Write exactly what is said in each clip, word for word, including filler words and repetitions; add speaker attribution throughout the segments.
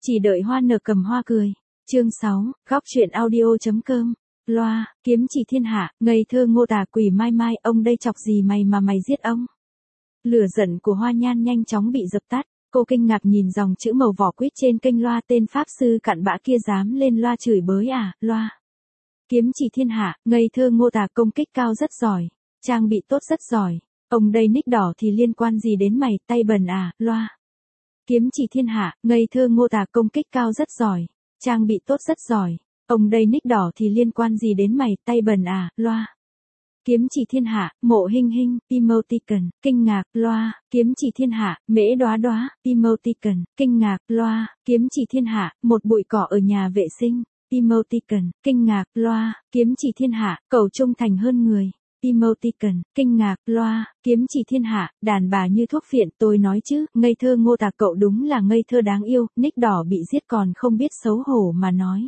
Speaker 1: Chỉ đợi hoa nở cầm hoa cười. Chương sáu, góc truyện audio.com. Loa, kiếm chỉ thiên hạ, ngây thơ ngô tả quỷ mai mai, ông đây chọc gì mày mà mày giết ông. Lửa giận của Hoa Nhan nhanh chóng bị dập tắt, cô kinh ngạc nhìn dòng chữ màu vỏ quýt trên kênh loa, tên pháp sư cặn bã kia dám lên loa chửi bới à, loa. Kiếm chỉ thiên hạ, ngây thơ ngô tả, công kích cao rất giỏi, trang bị tốt rất giỏi, ông đây nick đỏ thì liên quan gì đến mày, tay bẩn à, loa. Kiếm chỉ thiên hạ, ngây thơ ngô tả, công kích cao rất giỏi, trang bị tốt rất giỏi, ông đây nick đỏ thì liên quan gì đến mày, tay bẩn à, loa. Kiếm chỉ thiên hạ, mộ hinh hinh, emoticon, kinh ngạc, loa. Kiếm chỉ thiên hạ, mễ đóa đóa, emoticon, kinh ngạc, loa. Kiếm chỉ thiên hạ, một bụi cỏ ở nhà vệ sinh, emoticon, kinh ngạc, loa. Kiếm chỉ thiên hạ, cầu trung thành hơn người, emoticon, kinh ngạc, loa. Kiếm chỉ thiên hạ, đàn bà như thuốc phiện, tôi nói chứ, ngây thơ ngô tả, cậu đúng là ngây thơ đáng yêu, nick đỏ bị giết còn không biết xấu hổ mà nói.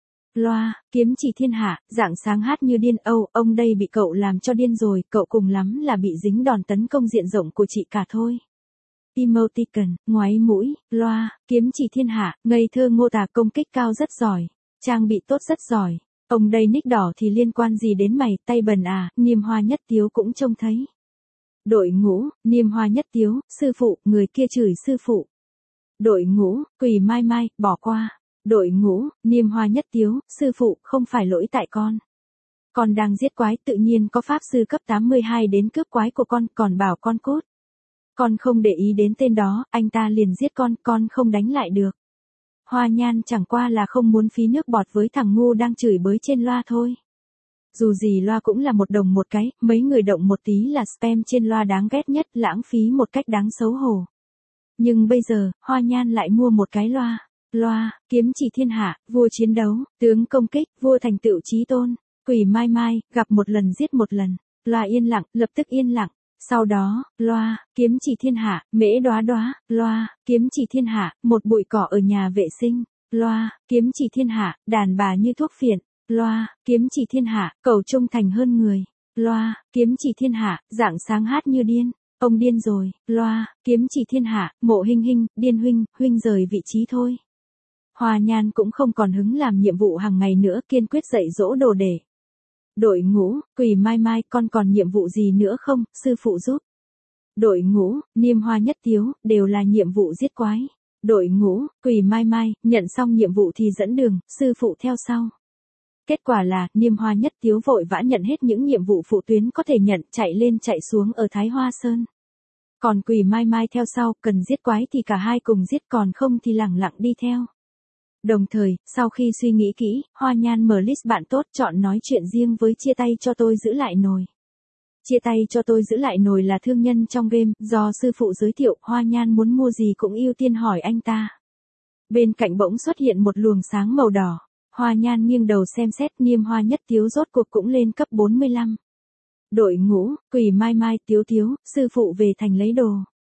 Speaker 1: Loa, kiếm chỉ thiên hạ, rạng sáng hát như điên, âu, ông đây bị cậu làm cho điên rồi, cậu cùng lắm là bị dính đòn tấn công diện rộng của chị cả thôi. Emoticon, ngoáy mũi, loa, kiếm chỉ thiên hạ, ngây thơ ngô tả, công kích cao rất giỏi, trang bị tốt rất giỏi, ông đây nick đỏ thì liên quan gì đến mày, tay bẩn à, Niêm Hoa Nhất Tiếu cũng trông thấy. Đội ngũ, Niêm Hoa Nhất Tiếu, sư phụ, người kia chửi sư phụ. Đội ngũ, quỷ mai mai, bỏ qua. Đội ngũ, Niêm Hoa Nhất Tiếu, sư phụ, không phải lỗi tại con. Con đang giết quái, tự nhiên có pháp sư cấp tám mươi hai đến cướp quái của con, còn bảo con cút. Con không để ý đến tên đó, anh ta liền giết con, con không đánh lại được. Hoa Nhan chẳng qua là không muốn phí nước bọt với thằng ngu đang chửi bới trên loa thôi. Dù gì loa cũng là một đồng một cái, mấy người động một tí là spam trên loa đáng ghét nhất, lãng phí một cách đáng xấu hổ. Nhưng bây giờ, Hoa Nhan lại mua một cái loa. Loa, kiếm chỉ thiên hạ, vua chiến đấu, tướng công kích, vua thành tựu chí tôn, quỷ mai mai, gặp một lần giết một lần, loa yên lặng, lập tức yên lặng, sau đó, loa, kiếm chỉ thiên hạ, mễ đóa đóa, loa, kiếm chỉ thiên hạ, một bụi cỏ ở nhà vệ sinh, loa, kiếm chỉ thiên hạ, đàn bà như thuốc phiện, loa, kiếm chỉ thiên hạ, cầu trung thành hơn người, loa, kiếm chỉ thiên hạ, rạng sáng hát như điên. Ông điên rồi, loa, kiếm chỉ thiên hạ, mộ hinh hinh, điên huynh, huynh rời vị trí thôi. Hoa Nhan cũng không còn hứng làm nhiệm vụ hàng ngày nữa, kiên quyết dạy dỗ đồ để. Đội ngũ, quỷ mai mai, con còn nhiệm vụ gì nữa không, sư phụ giúp. Đội ngũ, Niêm Hoa Nhất Tiếu, đều là nhiệm vụ giết quái. Đội ngũ, quỷ mai mai, nhận xong nhiệm vụ thì dẫn đường, sư phụ theo sau. Kết quả là, Niêm Hoa Nhất Tiếu vội vã nhận hết những nhiệm vụ phụ tuyến có thể nhận, chạy lên chạy xuống ở Thái Hoa Sơn. Còn quỷ mai mai theo sau, cần giết quái thì cả hai cùng giết, còn không thì lẳng lặng đi theo. Đồng thời, sau khi suy nghĩ kỹ, Hoa Nhan mở list bạn tốt, chọn nói chuyện riêng với chia tay cho tôi giữ lại nồi. Chia tay cho tôi giữ lại nồi là thương nhân trong game, do sư phụ giới thiệu, Hoa Nhan muốn mua gì cũng ưu tiên hỏi anh ta. Bên cạnh bỗng xuất hiện một luồng sáng màu đỏ, Hoa Nhan nghiêng đầu xem xét, Niêm Hoa Nhất Tiếu rốt cuộc cũng lên cấp bốn mươi lăm. Đội ngũ, quỷ mai mai, Tiếu Tiếu, sư phụ về thành lấy đồ.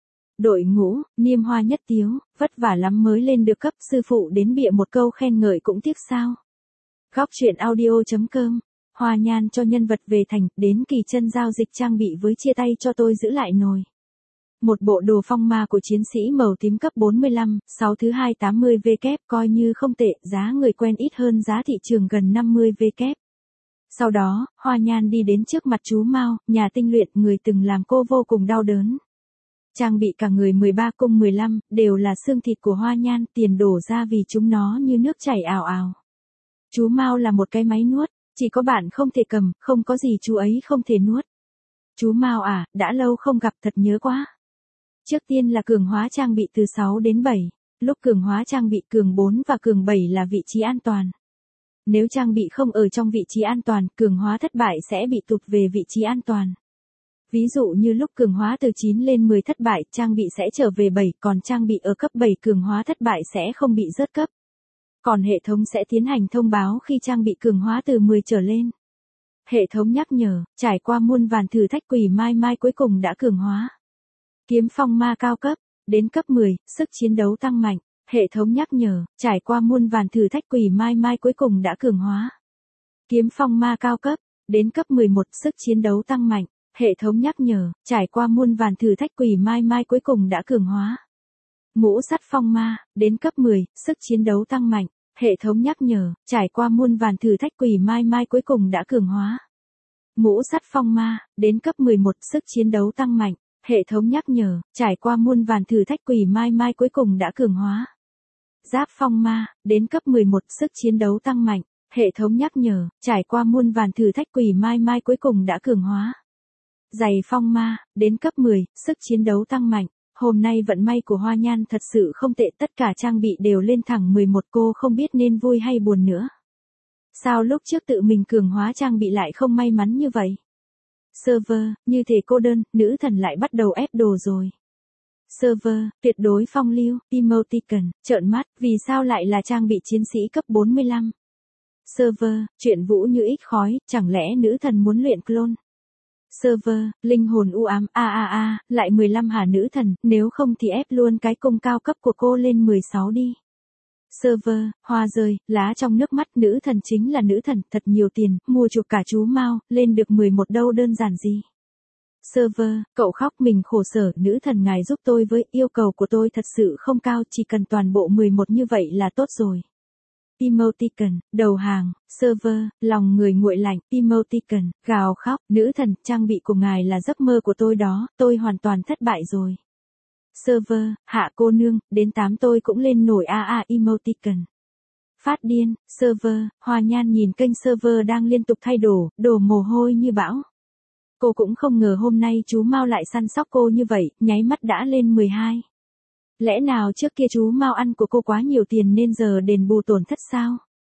Speaker 1: Đội ngũ, Niêm Hoa Nhất Tiếu, vất vả lắm mới lên được cấp, sư phụ đến bịa một câu khen ngợi cũng tiếc sao. Góc truyện audio.com. Hoa Nhan cho nhân vật về thành, đến kỳ chân giao dịch trang bị với chia tay cho tôi giữ lại nồi. Một bộ đồ phong ma của chiến sĩ màu tím cấp bốn mươi lăm, sáu thứ hai tám mươi W, coi như không tệ, giá người quen ít hơn giá thị trường gần năm mươi W. Sau đó, Hoa Nhan đi đến trước mặt chú Mao, nhà tinh luyện, người từng làm cô vô cùng đau đớn. Trang bị cả người mười ba cung mười lăm, đều là xương thịt của Hoa Nhan, tiền đổ ra vì chúng nó như nước chảy ào ào. Chú Mao là một cái máy nuốt, chỉ có bạn không thể cầm, không có gì chú ấy không thể nuốt. Chú Mao à, đã lâu không gặp, thật nhớ quá. Trước tiên là cường hóa trang bị từ sáu đến bảy, lúc cường hóa trang bị cường bốn và cường bảy là vị trí an toàn. Nếu trang bị không ở trong vị trí an toàn, cường hóa thất bại sẽ bị tụt về vị trí an toàn. Ví dụ như lúc cường hóa từ chín lên mười thất bại, trang bị sẽ trở về bảy, còn trang bị ở cấp bảy cường hóa thất bại sẽ không bị rớt cấp. Còn hệ thống sẽ tiến hành thông báo khi trang bị cường hóa từ mười trở lên. Hệ thống nhắc nhở, trải qua muôn vàn thử thách, quỷ mai mai cuối cùng đã cường hóa. Kiếm phong ma cao cấp, đến cấp mười, sức chiến đấu tăng mạnh. Hệ thống nhắc nhở, trải qua muôn vàn thử thách, quỷ mai mai cuối cùng đã cường hóa. Kiếm phong ma cao cấp, đến cấp mười một, sức chiến đấu tăng mạnh. Hệ thống nhắc nhở, trải qua muôn vàn thử thách, quỷ mai mai cuối cùng đã cường hóa. Ngũ sắt phong ma, đến cấp mười, sức chiến đấu tăng mạnh. Hệ thống nhắc nhở, trải qua muôn vàn thử thách quỷ mai mai cuối cùng đã cường hóa. Ngũ sắt phong ma, đến cấp mười một, sức chiến đấu tăng mạnh. Hệ thống nhắc nhở, trải qua muôn vàn thử thách quỷ mai mai cuối cùng đã cường hóa. Giáp phong ma, đến cấp mười một, sức chiến đấu tăng mạnh. Hệ thống nhắc nhở, trải qua muôn vàn thử thách quỷ mai mai cuối cùng đã cường hóa. Giày phong ma, đến cấp mười, sức chiến đấu tăng mạnh. Hôm nay vận may của Hoa Nhan thật sự không tệ, tất cả trang bị đều lên thẳng mười một, cô không biết nên vui hay buồn nữa. Sao lúc trước tự mình cường hóa trang bị lại không may mắn như vậy? Server, như thể cô đơn, nữ thần lại bắt đầu ép đồ rồi. Server, tuyệt đối phong lưu, emoticon, trợn mắt, vì sao lại là trang bị chiến sĩ cấp bốn mươi lăm? Server, chuyện vũ như ít khói, chẳng lẽ nữ thần muốn luyện clone? Server, linh hồn u ám, a a a, lại mười lăm hả nữ thần, nếu không thì ép luôn cái cung cao cấp của cô lên mười sáu đi. Server, hoa rơi, lá trong nước mắt, nữ thần chính là nữ thần, thật nhiều tiền, mua chuộc cả chú Mao, lên được mười một đâu đơn giản gì. Server, cậu khóc mình khổ sở, nữ thần ngài giúp tôi với, yêu cầu của tôi thật sự không cao, chỉ cần toàn bộ mười một như vậy là tốt rồi. Emoticon, đầu hàng. Server, lòng người nguội lạnh. Emoticon, gào khóc, nữ thần, trang bị của ngài là giấc mơ của tôi đó, tôi hoàn toàn thất bại rồi. Server, hạ cô nương, đến tám tôi cũng lên nổi a a emoticon. Phát điên. Server, Hoa Nhan nhìn kênh server đang liên tục thay đổ, đổ mồ hôi như bão. Cô cũng không ngờ hôm nay chú Mao lại săn sóc cô như vậy, nháy mắt đã lên mười hai. Lẽ nào trước kia chú Mao ăn của cô quá nhiều tiền nên giờ đền bù tổn thất sao?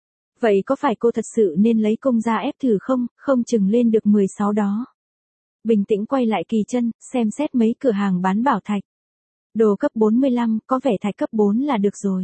Speaker 1: Vậy có phải cô thật sự nên lấy công ra ép thử không, không chừng lên được mười sáu đó. Bình tĩnh quay lại kỳ chân, xem xét mấy cửa hàng bán bảo thạch. Đồ cấp bốn mươi lăm, có vẻ thạch cấp bốn là được rồi.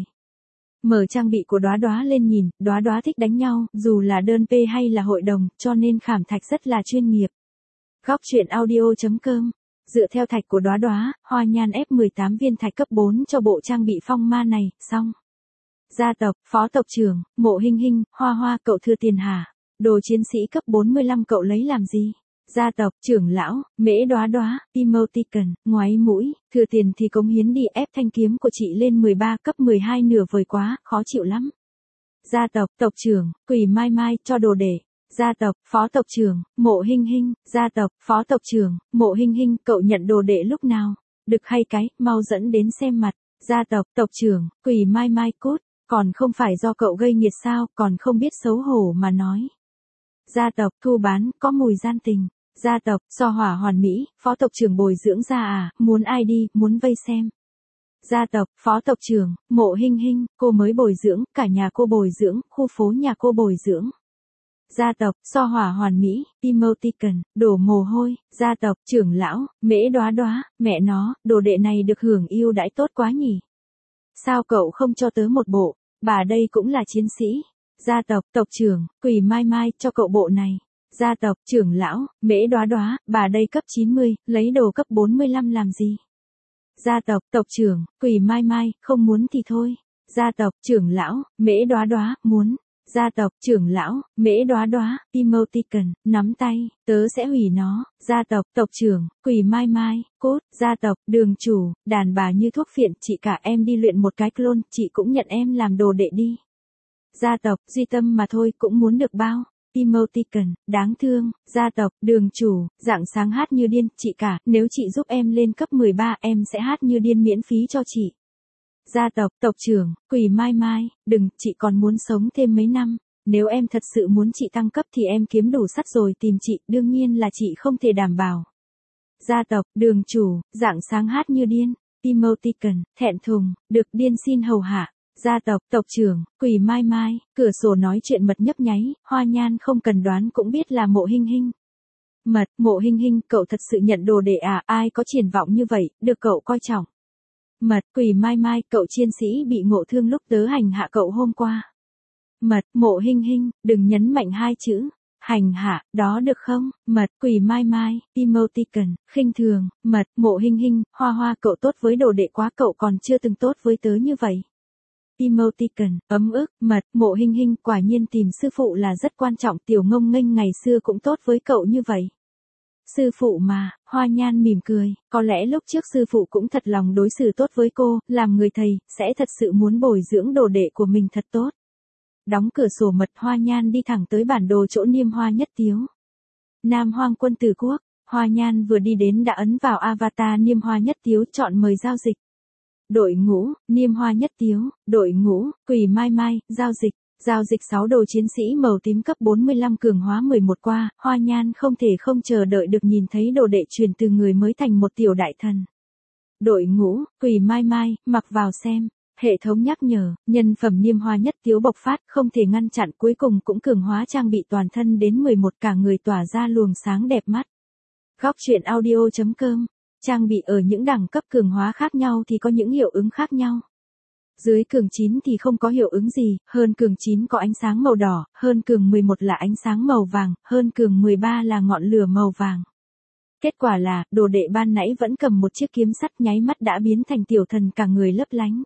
Speaker 1: Mở trang bị của Đóa Đóa lên nhìn, Đóa Đóa thích đánh nhau, dù là đơn P hay là hội đồng, cho nên khảm thạch rất là chuyên nghiệp. Góc truyện audio chấm com. Dựa theo thạch của Đóa Đóa, Hoa Nhan ép mười tám viên thạch cấp bốn cho bộ trang bị phong ma này, xong. Gia tộc, phó tộc trưởng, Mộ Hinh Hinh, Hoa Hoa, cậu thừa tiền hả? Đồ chiến sĩ cấp bốn mươi lăm cậu lấy làm gì? Gia tộc, trưởng lão, Mễ Đóa Đóa, emoticon, ngoáy mũi, thừa tiền thì cống hiến đi, ép thanh kiếm của chị lên mười ba, cấp mười hai nửa vời quá, khó chịu lắm. Gia tộc, tộc trưởng, Quỷ Mai Mai, cho đồ để. Gia tộc, phó tộc trưởng, Mộ Hinh Hinh, gia tộc, phó tộc trưởng, Mộ Hinh Hinh, cậu nhận đồ đệ lúc nào? Đực hay cái, mau dẫn đến xem mặt. Gia tộc, tộc trưởng, Quỷ Mai Mai cút, còn không phải do cậu gây nghiệt sao, còn không biết xấu hổ mà nói. Gia tộc, thu bán, có mùi gian tình. Gia tộc, so hỏa hoàn mỹ, phó tộc trưởng bồi dưỡng ra à, muốn ai đi, muốn vây xem. Gia tộc, phó tộc trưởng, Mộ Hinh Hinh, cô mới bồi dưỡng, cả nhà cô bồi dưỡng, khu phố nhà cô bồi dưỡng. Gia tộc, so hỏa hoàn mỹ, emoticon, đổ mồ hôi. Gia tộc, trưởng lão, Mễ Đóa Đóa, mẹ nó, đồ đệ này được hưởng ưu đãi tốt quá nhỉ. Sao cậu không cho tớ một bộ, bà đây cũng là chiến sĩ. Gia tộc, tộc trưởng, Quỷ Mai Mai, cho cậu bộ này. Gia tộc, trưởng lão, Mễ Đóa Đóa, bà đây cấp chín mươi, lấy đồ cấp bốn mươi lăm làm gì? Gia tộc, tộc trưởng, Quỷ Mai Mai, không muốn thì thôi. Gia tộc, trưởng lão, Mễ Đóa Đóa, muốn. Gia tộc, trưởng lão, Mễ Đóa Đóa, emoticon, nắm tay, tớ sẽ hủy nó. Gia tộc, tộc trưởng, Quỷ Mai Mai, cốt. Gia tộc, đường chủ, đàn bà như thuốc phiện, chị cả em đi luyện một cái clone, chị cũng nhận em làm đồ đệ đi. Gia tộc, duy tâm mà thôi, cũng muốn được bao. Emoticon, đáng thương. Gia tộc, đường chủ, rạng sáng hát như điên, chị cả, nếu chị giúp em lên cấp mười ba, em sẽ hát như điên miễn phí cho chị. Gia tộc, tộc trưởng, Quỷ Mai Mai, đừng, chị còn muốn sống thêm mấy năm. Nếu em thật sự muốn chị tăng cấp thì em kiếm đủ sắt rồi tìm chị, đương nhiên là chị không thể đảm bảo. Gia tộc, đường chủ, rạng sáng hát như điên. Emoticon, thẹn thùng, được điên xin hầu hạ. Gia tộc, tộc trưởng, Quỷ Mai Mai, cửa sổ nói chuyện mật nhấp nháy, Hoa Nhan không cần đoán cũng biết là Mộ Hinh Hinh. Mật, Mộ Hinh Hinh, cậu thật sự nhận đồ đệ à, ai có triển vọng như vậy, được cậu coi trọng. Mật, Quỷ Mai Mai, cậu chiến sĩ bị ngộ thương lúc tớ hành hạ cậu hôm qua. Mật, Mộ Hinh Hinh, đừng nhấn mạnh hai chữ. Hành hạ, đó được không? Mật, Quỷ Mai Mai, emoticon, khinh thường. Mật, Mộ Hinh Hinh, Hoa Hoa, cậu tốt với đồ đệ quá, cậu còn chưa từng tốt với tớ như vậy. Emoticon, ấm ức. Mật, Mộ Hinh Hinh, quả nhiên tìm sư phụ là rất quan trọng, tiểu ngông nghênh ngày xưa cũng tốt với cậu như vậy. Sư phụ mà, Hoa Nhan mỉm cười, có lẽ lúc trước sư phụ cũng thật lòng đối xử tốt với cô, làm người thầy, sẽ thật sự muốn bồi dưỡng đồ đệ của mình thật tốt. Đóng cửa sổ mật, Hoa Nhan đi thẳng tới bản đồ chỗ Niêm Hoa Nhất Tiếu. Nam Hoang Quân Tử Quốc, Hoa Nhan vừa đi đến đã ấn vào avatar Niêm Hoa Nhất Tiếu, chọn mời giao dịch. Đội ngũ, Niêm Hoa Nhất Tiếu, đội ngũ, Quỷ Mai Mai, giao dịch. Giao dịch sáu đồ chiến sĩ màu tím cấp bốn mươi lăm cường hóa mười một qua, Hoa Nhan không thể không chờ đợi được nhìn thấy đồ đệ truyền từ người mới thành một tiểu đại thần. Đội ngũ, Quỷ Mai Mai, mặc vào xem. Hệ thống nhắc nhở, nhân phẩm Niêm Hoa Nhất Tiếu bộc phát, không thể ngăn chặn, cuối cùng cũng cường hóa trang bị toàn thân đến mười một, cả người tỏa ra luồng sáng đẹp mắt. Góc truyện audio chấm com, trang bị ở những đẳng cấp cường hóa khác nhau thì có những hiệu ứng khác nhau. Dưới cường chín thì không có hiệu ứng gì, hơn cường chín có ánh sáng màu đỏ, hơn cường mười một là ánh sáng màu vàng, hơn cường mười ba là ngọn lửa màu vàng. Kết quả là, đồ đệ ban nãy vẫn cầm một chiếc kiếm sắt, nháy mắt đã biến thành tiểu thần cả người lấp lánh.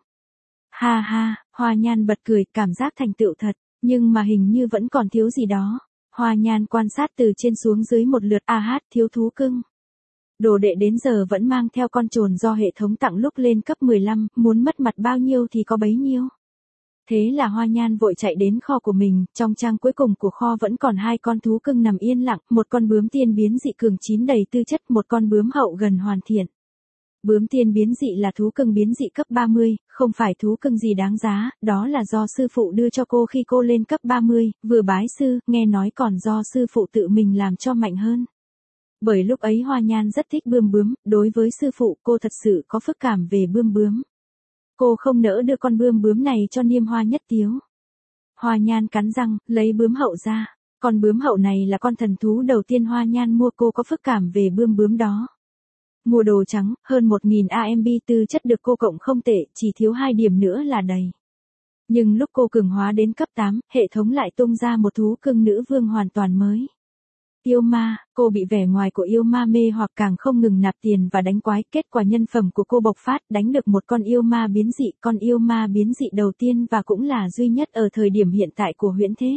Speaker 1: Ha ha, Hoa Nhan bật cười, cảm giác thành tựu thật, nhưng mà hình như vẫn còn thiếu gì đó. Hoa Nhan quan sát từ trên xuống dưới một lượt, a hát, thiếu thú cưng. Đồ đệ đến giờ vẫn mang theo con trồn do hệ thống tặng lúc lên cấp mười lăm, muốn mất mặt bao nhiêu thì có bấy nhiêu. Thế là Hoa Nhan vội chạy đến kho của mình, trong trang cuối cùng của kho vẫn còn hai con thú cưng nằm yên lặng, một con bướm tiên biến dị cường chín đầy tư chất, một con bướm hậu gần hoàn thiện. Bướm tiên biến dị là thú cưng biến dị cấp ba mươi, không phải thú cưng gì đáng giá, đó là do sư phụ đưa cho cô khi cô lên cấp ba mươi, vừa bái sư, nghe nói còn do sư phụ tự mình làm cho mạnh hơn. Bởi lúc ấy Hoa Nhan rất thích bươm bướm, đối với sư phụ cô thật sự có phức cảm về bươm bướm. Cô không nỡ đưa con bươm bướm này cho Niêm Hoa Nhất Tiếu. Hoa Nhan cắn răng, lấy bướm hậu ra. Con bướm hậu này là con thần thú đầu tiên Hoa Nhan mua, cô có phức cảm về bươm bướm đó. Mua đồ trắng, hơn một nghìn a em bê tư chất được cô cộng không tệ, chỉ thiếu hai điểm nữa là đầy. Nhưng lúc cô cường hóa đến cấp tám, hệ thống lại tung ra một thú cưng nữ vương hoàn toàn mới. Yêu ma, cô bị vẻ ngoài của yêu ma mê hoặc, càng không ngừng nạp tiền và đánh quái, kết quả nhân phẩm của cô bộc phát, đánh được một con yêu ma biến dị, con yêu ma biến dị đầu tiên và cũng là duy nhất ở thời điểm hiện tại của huyễn thế.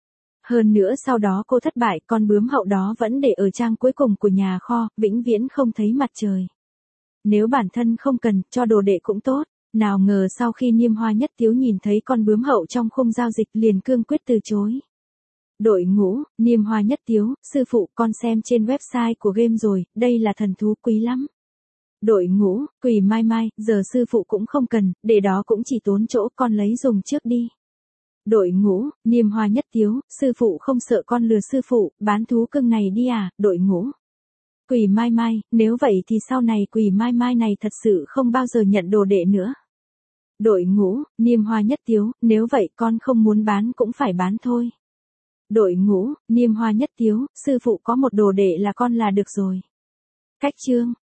Speaker 1: Hơn nữa sau đó cô thất bại, con bướm hậu đó vẫn để ở trang cuối cùng của nhà kho, vĩnh viễn không thấy mặt trời. Nếu bản thân không cần, cho đồ đệ cũng tốt. Nào ngờ sau khi Niêm Hoa Nhất Tiếu nhìn thấy con bướm hậu trong khung giao dịch liền cương quyết từ chối. Đội ngũ, Niêm Hoa Nhất Tiếu, sư phụ, con xem trên website của game rồi, đây là thần thú quý lắm. Đội ngũ, Quỷ Mai Mai, giờ sư phụ cũng không cần, để đó cũng chỉ tốn chỗ, con lấy dùng trước đi. Đội ngũ, Niêm Hoa Nhất Tiếu, sư phụ không sợ con lừa sư phụ, bán thú cưng này đi à, đội ngũ. Quỷ Mai Mai, nếu vậy thì sau này Quỷ Mai Mai này thật sự không bao giờ nhận đồ đệ nữa. Đội ngũ, Niêm Hoa Nhất Tiếu, nếu vậy con không muốn bán cũng phải bán thôi. Đội ngũ, Niêm Hoa Nhất Tiếu, sư phụ có một đồ đệ là con là được rồi. Cách chương.